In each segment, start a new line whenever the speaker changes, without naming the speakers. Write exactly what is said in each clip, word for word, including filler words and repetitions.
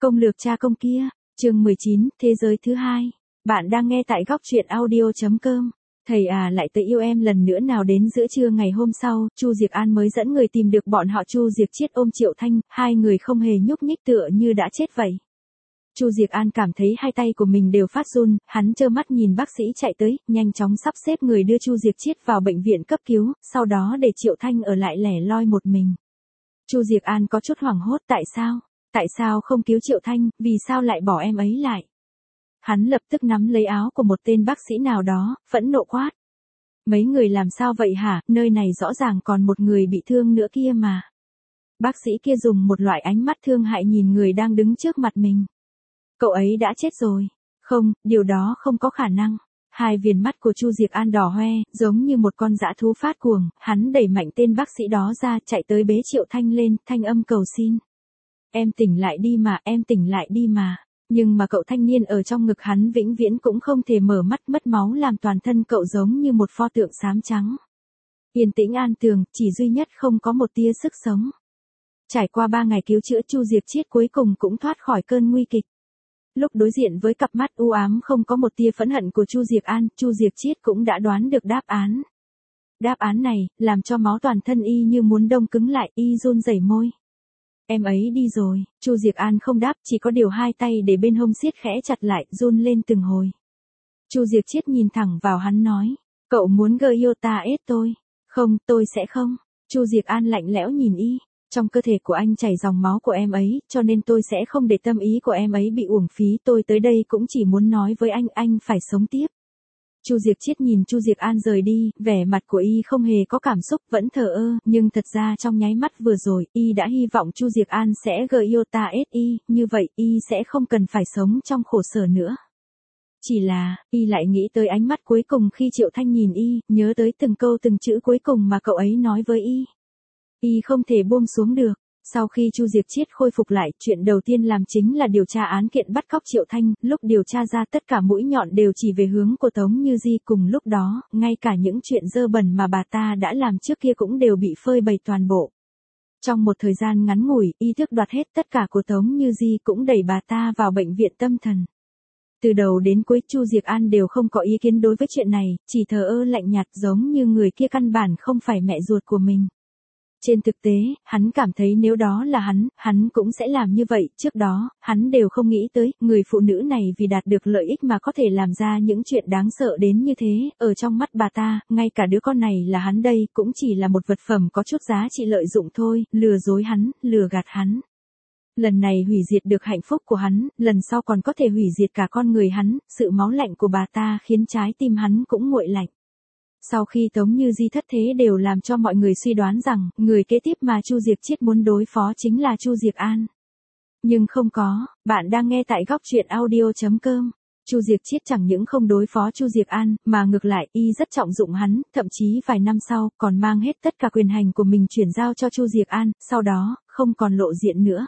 Công lược cha công kia, chương mười chín, thế giới thứ hai. Bạn đang nghe tại góc truyện audio chấm com. Thầy à lại tới yêu em lần nữa nào. Đến giữa trưa ngày hôm sau, Chu Diệc An mới dẫn người tìm được bọn họ. Chu Diệc Chiết ôm Triệu Thanh, hai người không hề nhúc nhích tựa như đã chết vậy. Chu Diệc An cảm thấy hai tay của mình đều phát run, hắn trơ mắt nhìn bác sĩ chạy tới, nhanh chóng sắp xếp người đưa Chu Diệc Chiết vào bệnh viện cấp cứu, sau đó để Triệu Thanh ở lại lẻ loi một mình. Chu Diệc An có chút hoảng hốt, tại sao? Tại sao không cứu Triệu Thanh, vì sao lại bỏ em ấy lại? Hắn lập tức nắm lấy áo của một tên bác sĩ nào đó, phẫn nộ quát. Mấy người làm sao vậy hả, nơi này rõ ràng còn một người bị thương nữa kia mà. Bác sĩ kia dùng một loại ánh mắt thương hại nhìn người đang đứng trước mặt mình. Cậu ấy đã chết rồi. Không, điều đó không có khả năng. Hai viền mắt của Chu Diệc An đỏ hoe, giống như một con dã thú phát cuồng, hắn đẩy mạnh tên bác sĩ đó ra, chạy tới bế Triệu Thanh lên, thanh âm cầu xin. Em tỉnh lại đi mà, em tỉnh lại đi mà. Nhưng mà cậu thanh niên ở trong ngực hắn vĩnh viễn cũng không thể mở mắt, mất máu làm toàn thân cậu giống như một pho tượng xám trắng. Yên tĩnh an tường, chỉ duy nhất không có một tia sức sống. Trải qua ba ngày cứu chữa, Chu Diệc Chiết cuối cùng cũng thoát khỏi cơn nguy kịch. Lúc đối diện với cặp mắt u ám không có một tia phẫn hận của Chu Diệc An, Chu Diệc Chiết cũng đã đoán được đáp án. Đáp án này, làm cho máu toàn thân y như muốn đông cứng lại, y run rẩy môi. Em ấy đi rồi. Chu Diệc An không đáp, chỉ có điều hai tay để bên hông siết khẽ chặt lại, run lên từng hồi. Chu Diệc Chiết nhìn thẳng vào hắn nói, cậu muốn gợi yêu ta ết tôi. Không, tôi sẽ không. Chu Diệc An lạnh lẽo nhìn y. Trong cơ thể của anh chảy dòng máu của em ấy, cho nên tôi sẽ không để tâm ý của em ấy bị uổng phí. Tôi tới đây cũng chỉ muốn nói với anh, anh phải sống tiếp. Chu Diệc Chiết nhìn Chu Diệc An rời đi, vẻ mặt của y không hề có cảm xúc, vẫn thờ ơ, nhưng thật ra trong nháy mắt vừa rồi, y đã hy vọng Chu Diệc An sẽ gợi yêu ta ết y, như vậy y sẽ không cần phải sống trong khổ sở nữa. Chỉ là, y lại nghĩ tới ánh mắt cuối cùng khi Triệu Thanh nhìn y, nhớ tới từng câu từng chữ cuối cùng mà cậu ấy nói với y. Y không thể buông xuống được. Sau khi Chu Diệc Chiết khôi phục lại, chuyện đầu tiên làm chính là điều tra án kiện bắt cóc Triệu Thanh, lúc điều tra ra tất cả mũi nhọn đều chỉ về hướng của Tống Như Di, cùng lúc đó, ngay cả những chuyện dơ bẩn mà bà ta đã làm trước kia cũng đều bị phơi bày toàn bộ. Trong một thời gian ngắn ngủi, y tước đoạt hết tất cả của Tống Như Di, cũng đẩy bà ta vào bệnh viện tâm thần. Từ đầu đến cuối Chu Diệc An đều không có ý kiến đối với chuyện này, chỉ thờ ơ lạnh nhạt giống như người kia căn bản không phải mẹ ruột của mình. Trên thực tế, hắn cảm thấy nếu đó là hắn, hắn cũng sẽ làm như vậy. Trước đó, hắn đều không nghĩ tới, người phụ nữ này vì đạt được lợi ích mà có thể làm ra những chuyện đáng sợ đến như thế. Ở trong mắt bà ta, ngay cả đứa con này là hắn đây, cũng chỉ là một vật phẩm có chút giá trị lợi dụng thôi, lừa dối hắn, lừa gạt hắn. Lần này hủy diệt được hạnh phúc của hắn, lần sau còn có thể hủy diệt cả con người hắn. Sự máu lạnh của bà ta khiến trái tim hắn cũng nguội lạnh. Sau khi Tống Như Di thất thế đều làm cho mọi người suy đoán rằng, người kế tiếp mà Chu Diệc Chiết muốn đối phó chính là Chu Diệc An. Nhưng không có, bạn đang nghe tại góc truyện audio chấm com. Chu Diệc Chiết chẳng những không đối phó Chu Diệc An, mà ngược lại, y rất trọng dụng hắn, thậm chí vài năm sau, còn mang hết tất cả quyền hành của mình chuyển giao cho Chu Diệc An, sau đó, không còn lộ diện nữa.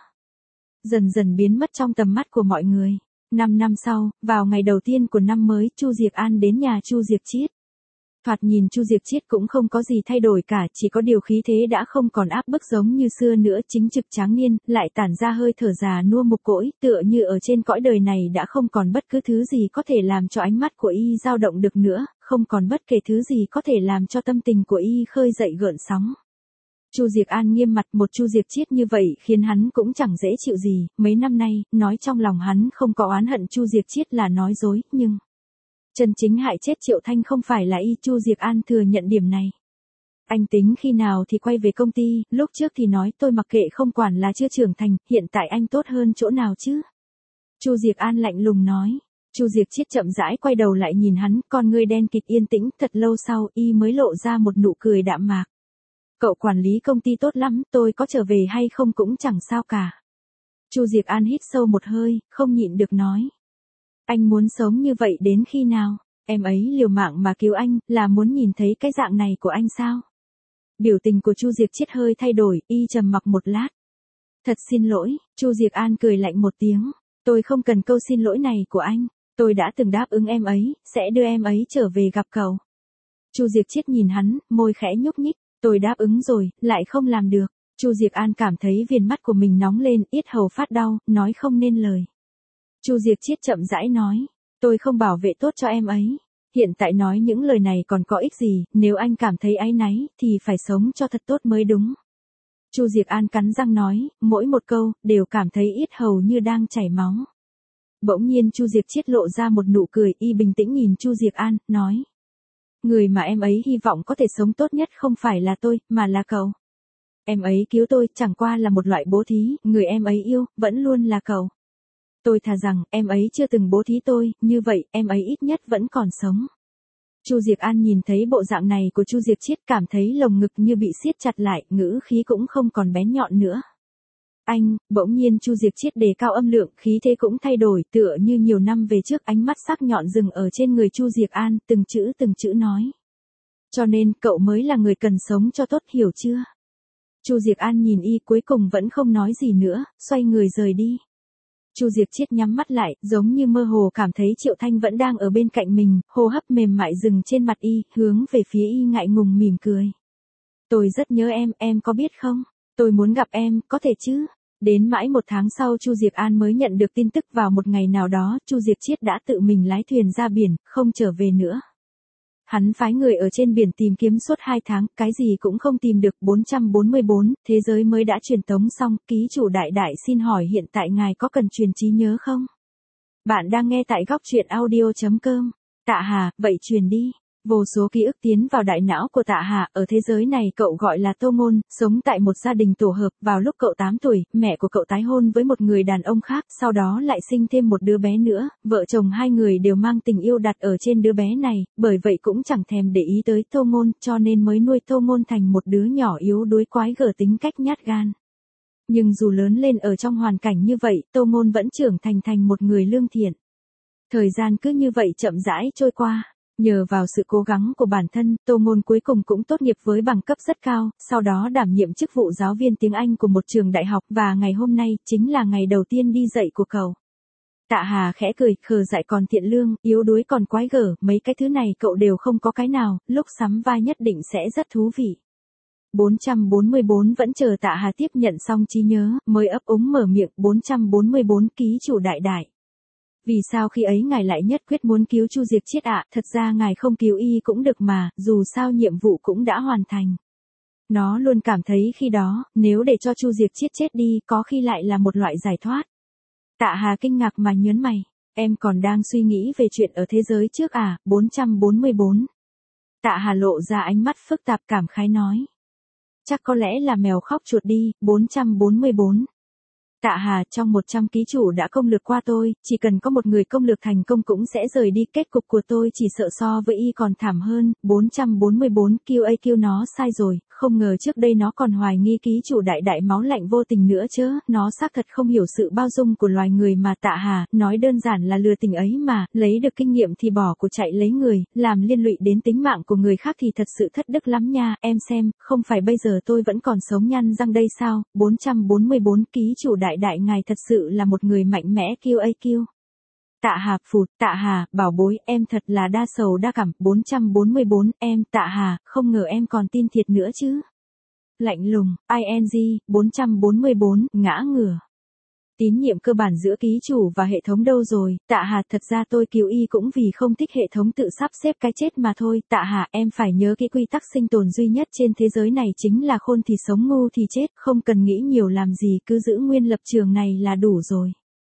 Dần dần biến mất trong tầm mắt của mọi người. Năm năm sau, vào ngày đầu tiên của năm mới, Chu Diệc An đến nhà Chu Diệc Chiết. Thoạt nhìn Chu Diệc Chiết cũng không có gì thay đổi cả, chỉ có điều khí thế đã không còn áp bức giống như xưa nữa, chính trực tráng niên, lại tản ra hơi thở già nua mục cỗi, tựa như ở trên cõi đời này đã không còn bất cứ thứ gì có thể làm cho ánh mắt của y dao động được nữa, không còn bất kể thứ gì có thể làm cho tâm tình của y khơi dậy gợn sóng. Chu Diệc An nghiêm mặt, một Chu Diệc Chiết như vậy khiến hắn cũng chẳng dễ chịu gì, mấy năm nay, nói trong lòng hắn không có oán hận Chu Diệc Chiết là nói dối, nhưng chân chính hại chết Triệu Thanh không phải là y. Chu Diệc An thừa nhận điểm này. Anh tính khi nào thì quay về công ty, lúc trước thì nói tôi mặc kệ không quản là chưa trưởng thành, hiện tại anh tốt hơn chỗ nào chứ? Chu Diệc An lạnh lùng nói. Chu Diệc Chiết chậm rãi quay đầu lại nhìn hắn, con ngươi đen kịt yên tĩnh, thật lâu sau y mới lộ ra một nụ cười đạm mạc. Cậu quản lý công ty tốt lắm, tôi có trở về hay không cũng chẳng sao cả. Chu Diệc An hít sâu một hơi, không nhịn được nói. Anh muốn sống như vậy đến khi nào? Em ấy liều mạng mà cứu anh, là muốn nhìn thấy cái dạng này của anh sao? Biểu tình của Chu Diệc Chiết hơi thay đổi, y trầm mặc một lát. Thật xin lỗi, Chu Diệc An cười lạnh một tiếng. Tôi không cần câu xin lỗi này của anh. Tôi đã từng đáp ứng em ấy, sẽ đưa em ấy trở về gặp cậu. Chu Diệc Chiết nhìn hắn, môi khẽ nhúc nhích. Tôi đáp ứng rồi, lại không làm được. Chu Diệc An cảm thấy viền mắt của mình nóng lên, yết hầu phát đau, nói không nên lời. Chu Diệc Chiết chậm rãi nói, tôi không bảo vệ tốt cho em ấy. Hiện tại nói những lời này còn có ích gì, nếu anh cảm thấy áy náy, thì phải sống cho thật tốt mới đúng. Chu Diệc An cắn răng nói, mỗi một câu, đều cảm thấy yết hầu như đang chảy máu. Bỗng nhiên Chu Diệc Chiết lộ ra một nụ cười, y bình tĩnh nhìn Chu Diệc An, nói. Người mà em ấy hy vọng có thể sống tốt nhất không phải là tôi, mà là cậu. Em ấy cứu tôi, chẳng qua là một loại bố thí, người em ấy yêu, vẫn luôn là cậu. Tôi thà rằng, em ấy chưa từng bố thí tôi, như vậy, em ấy ít nhất vẫn còn sống. Chu Diệc An nhìn thấy bộ dạng này của Chu Diệc Chiết cảm thấy lồng ngực như bị siết chặt lại, ngữ khí cũng không còn bén nhọn nữa. Anh, bỗng nhiên Chu Diệc Chiết đề cao âm lượng, khí thế cũng thay đổi, tựa như nhiều năm về trước, ánh mắt sắc nhọn dừng ở trên người Chu Diệc An, từng chữ từng chữ nói. Cho nên, cậu mới là người cần sống cho tốt, hiểu chưa? Chu Diệc An nhìn y cuối cùng vẫn không nói gì nữa, xoay người rời đi. Chu Diệc Chiết nhắm mắt lại, giống như mơ hồ cảm thấy Triệu Thanh vẫn đang ở bên cạnh mình, hô hấp mềm mại dừng trên mặt y, hướng về phía y ngại ngùng mỉm cười. Tôi rất nhớ em, em có biết không? Tôi muốn gặp em, có thể chứ? Đến mãi một tháng sau Chu Diệc An mới nhận được tin tức vào một ngày nào đó, Chu Diệc Chiết đã tự mình lái thuyền ra biển, không trở về nữa. Hắn phái người ở trên biển tìm kiếm suốt hai tháng, cái gì cũng không tìm được. Bốn trăm bốn mươi bốn, thế giới mới đã truyền tống xong, ký chủ đại đại xin hỏi hiện tại ngài có cần truyền trí nhớ không? Bạn đang nghe tại góc truyện audio chấm com. Tạ Hà, vậy truyền đi. Vô số ký ức tiến vào đại não của Tạ Hà, ở thế giới này cậu gọi là Tô Ngôn, sống tại một gia đình tổ hợp, vào lúc cậu tám tuổi, mẹ của cậu tái hôn với một người đàn ông khác, sau đó lại sinh thêm một đứa bé nữa, vợ chồng hai người đều mang tình yêu đặt ở trên đứa bé này, bởi vậy cũng chẳng thèm để ý tới Tô Ngôn, cho nên mới nuôi Tô Ngôn thành một đứa nhỏ yếu đuối quái gở tính cách nhát gan. Nhưng dù lớn lên ở trong hoàn cảnh như vậy, Tô Ngôn vẫn trưởng thành thành một người lương thiện. Thời gian cứ như vậy chậm rãi trôi qua. Nhờ vào sự cố gắng của bản thân, Tô Ngôn cuối cùng cũng tốt nghiệp với bằng cấp rất cao, sau đó đảm nhiệm chức vụ giáo viên tiếng Anh của một trường đại học, và ngày hôm nay, chính là ngày đầu tiên đi dạy của cậu. Tạ Hà khẽ cười, khờ dại còn thiện lương, yếu đuối còn quái gở, mấy cái thứ này cậu đều không có cái nào, lúc sắm vai nhất định sẽ rất thú vị. bốn trăm bốn mươi bốn vẫn chờ Tạ Hà tiếp nhận xong trí nhớ, mới ấp úng mở miệng. Bốn trăm bốn mươi bốn ký chủ đại đại. Vì sao khi ấy ngài lại nhất quyết muốn cứu Chu Diệc Chiết ạ? Thật ra ngài không cứu y cũng được mà, dù sao nhiệm vụ cũng đã hoàn thành. Nó luôn cảm thấy khi đó, nếu để cho Chu Diệc Chiết chết đi, có khi lại là một loại giải thoát. Tạ Hà kinh ngạc mà nhớn mày, em còn đang suy nghĩ về chuyện ở thế giới trước à? Bốn trăm bốn mươi bốn. Tạ Hà lộ ra ánh mắt phức tạp cảm khái nói. Chắc có lẽ là mèo khóc chuột đi. Bốn trăm bốn mươi bốn. Tạ Hà, trong một trăm ký chủ đã công lược qua tôi, chỉ cần có một người công lược thành công cũng sẽ rời đi, kết cục của tôi chỉ sợ so với y còn thảm hơn. Bốn trăm bốn mươi bốn, Q A Q nó sai rồi, không ngờ trước đây nó còn hoài nghi ký chủ đại đại máu lạnh vô tình nữa chứ, nó xác thật không hiểu sự bao dung của loài người mà. Tạ Hà, nói đơn giản là lừa tình ấy mà, lấy được kinh nghiệm thì bỏ của chạy lấy người, làm liên lụy đến tính mạng của người khác thì thật sự thất đức lắm nha, em xem, không phải bây giờ tôi vẫn còn sống nhăn răng đây sao? Bốn trăm bốn mươi bốn, ký chủ đại đại ngài thật sự là một người mạnh mẽ. Q A Q. Tạ Hà, phụt, Tạ Hà, bảo bối, em thật là đa sầu đa cảm. Bốn trăm bốn mươi bốn, em, Tạ Hà, không ngờ em còn tin thiệt nữa chứ. Lạnh lùng, I N G. Bốn trăm bốn mươi bốn, ngã ngửa. Tín nhiệm cơ bản giữa ký chủ và hệ thống đâu rồi? Tạ Hà, thật ra tôi cứu y cũng vì không thích hệ thống tự sắp xếp cái chết mà thôi. Tạ Hà, em phải nhớ cái quy tắc sinh tồn duy nhất trên thế giới này chính là khôn thì sống ngu thì chết, không cần nghĩ nhiều làm gì, cứ giữ nguyên lập trường này là đủ rồi.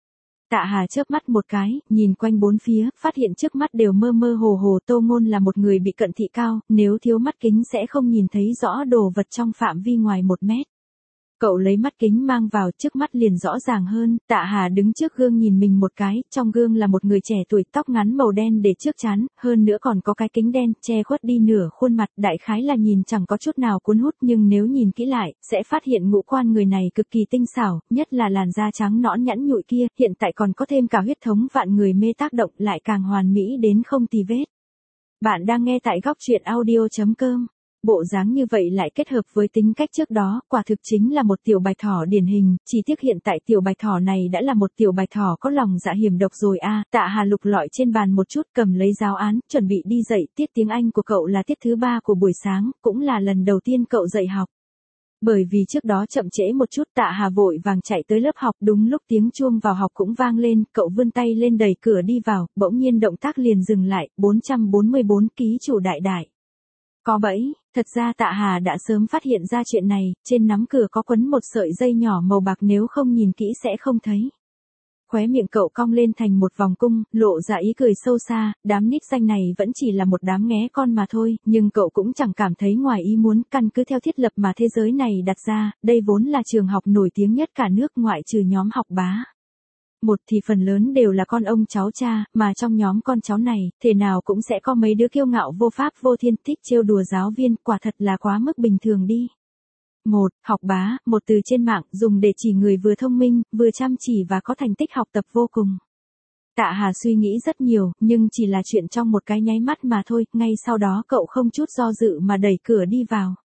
Tạ Hà chớp mắt một cái, nhìn quanh bốn phía, phát hiện trước mắt đều mơ mơ hồ hồ. Tô Ngôn là một người bị cận thị cao, nếu thiếu mắt kính sẽ không nhìn thấy rõ đồ vật trong phạm vi ngoài một mét. Cậu lấy mắt kính mang vào, trước mắt liền rõ ràng hơn. Tạ Hà đứng trước gương nhìn mình một cái, trong gương là một người trẻ tuổi, tóc ngắn màu đen để trước trán, hơn nữa còn có cái kính đen, che khuất đi nửa khuôn mặt, đại khái là nhìn chẳng có chút nào cuốn hút, nhưng nếu nhìn kỹ lại, sẽ phát hiện ngũ quan người này cực kỳ tinh xảo, nhất là làn da trắng nõn nhẵn nhụi kia, hiện tại còn có thêm cả huyết thống vạn người mê tác động, lại càng hoàn mỹ đến không tì vết. Bạn đang nghe tại góc truyện audio chấm com. Bộ dáng như vậy lại kết hợp với tính cách trước đó, quả thực chính là một tiểu bạch thỏ điển hình, chỉ tiếc hiện tại tiểu bạch thỏ này đã là một tiểu bạch thỏ có lòng dạ hiểm độc rồi a. À, Tạ Hà lục lọi trên bàn một chút, cầm lấy giáo án, chuẩn bị đi dạy. Tiết tiếng Anh của cậu là tiết thứ ba của buổi sáng, cũng là lần đầu tiên cậu dạy học. Bởi vì trước đó chậm trễ một chút Tạ Hà vội vàng chạy tới lớp học, đúng lúc tiếng chuông vào học cũng vang lên, cậu vươn tay lên đẩy cửa đi vào, bỗng nhiên động tác liền dừng lại, bốn trăm bốn mươi bốn ký chủ đại đại. Có bẫy, thật ra Tạ Hà đã sớm phát hiện ra chuyện này, trên nắm cửa có quấn một sợi dây nhỏ màu bạc, nếu không nhìn kỹ sẽ không thấy. Khóe miệng cậu cong lên thành một vòng cung, lộ ra ý cười sâu xa, đám nít danh này vẫn chỉ là một đám nghé con mà thôi, nhưng cậu cũng chẳng cảm thấy ngoài ý muốn, căn cứ theo thiết lập mà thế giới này đặt ra, đây vốn là trường học nổi tiếng nhất cả nước ngoại trừ nhóm học bá. Một thì phần lớn đều là con ông cháu cha, mà trong nhóm con cháu này, thể nào cũng sẽ có mấy đứa kiêu ngạo vô pháp vô thiên, thích trêu đùa giáo viên, quả thật là quá mức bình thường đi. Một, học bá, một từ trên mạng, dùng để chỉ người vừa thông minh, vừa chăm chỉ và có thành tích học tập vô cùng. Tạ Hà suy nghĩ rất nhiều, nhưng chỉ là chuyện trong một cái nháy mắt mà thôi, ngay sau đó cậu không chút do dự mà đẩy cửa đi vào.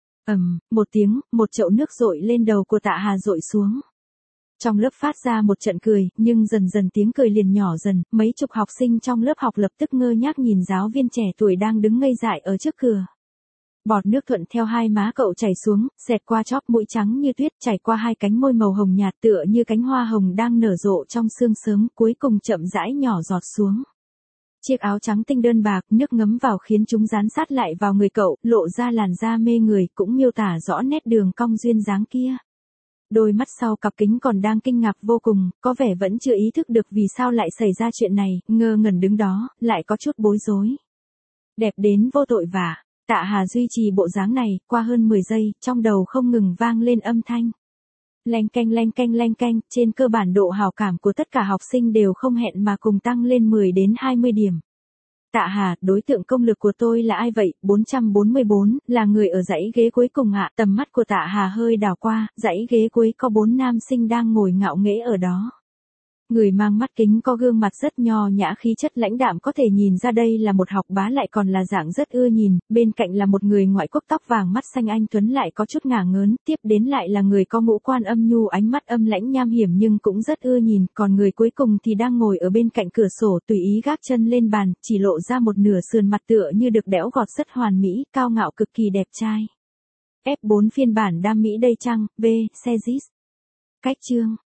Ầm, một tiếng, một chậu nước dội lên đầu của Tạ Hà dội xuống. Trong lớp phát ra một trận cười, nhưng dần dần tiếng cười liền nhỏ dần, mấy chục học sinh trong lớp học lập tức ngơ ngác nhìn giáo viên trẻ tuổi đang đứng ngây dại ở trước cửa. Bọt nước thuận theo hai má cậu chảy xuống, xẹt qua chóp mũi trắng như tuyết, chảy qua hai cánh môi màu hồng nhạt tựa như cánh hoa hồng đang nở rộ trong sương sớm, cuối cùng chậm rãi nhỏ giọt xuống. Chiếc áo trắng tinh đơn bạc, nước ngấm vào khiến chúng dán sát lại vào người cậu, lộ ra làn da mê người, cũng miêu tả rõ nét đường cong duyên dáng kia. Đôi mắt sau cặp kính còn đang kinh ngạc vô cùng, có vẻ vẫn chưa ý thức được vì sao lại xảy ra chuyện này, ngơ ngẩn đứng đó, lại có chút bối rối. Đẹp đến vô tội vạ. Tạ Hà duy trì bộ dáng này, qua hơn mười giây, trong đầu không ngừng vang lên âm thanh. Leng keng leng keng leng keng, trên cơ bản độ hào cảm của tất cả học sinh đều không hẹn mà cùng tăng lên mười đến hai mươi điểm. Tạ Hà, đối tượng công lực của tôi là ai vậy? bốn trăm bốn mươi bốn, là người ở dãy ghế cuối cùng ạ. Tầm mắt của Tạ Hà hơi đảo qua, dãy ghế cuối có bốn nam sinh đang ngồi ngạo nghễ ở đó. Người mang mắt kính có gương mặt rất nho nhã, khí chất lãnh đạm, có thể nhìn ra đây là một học bá, lại còn là dạng rất ưa nhìn, bên cạnh là một người ngoại quốc tóc vàng mắt xanh anh tuấn lại có chút ngả ngớn, tiếp đến lại là người có ngũ quan âm nhu, ánh mắt âm lãnh nham hiểm nhưng cũng rất ưa nhìn, còn người cuối cùng thì đang ngồi ở bên cạnh cửa sổ, tùy ý gác chân lên bàn, chỉ lộ ra một nửa sườn mặt tựa như được đẽo gọt, rất hoàn mỹ, cao ngạo, cực kỳ đẹp trai. ép bốn phiên bản đam mỹ đây chăng, B, Sezis. Cách chương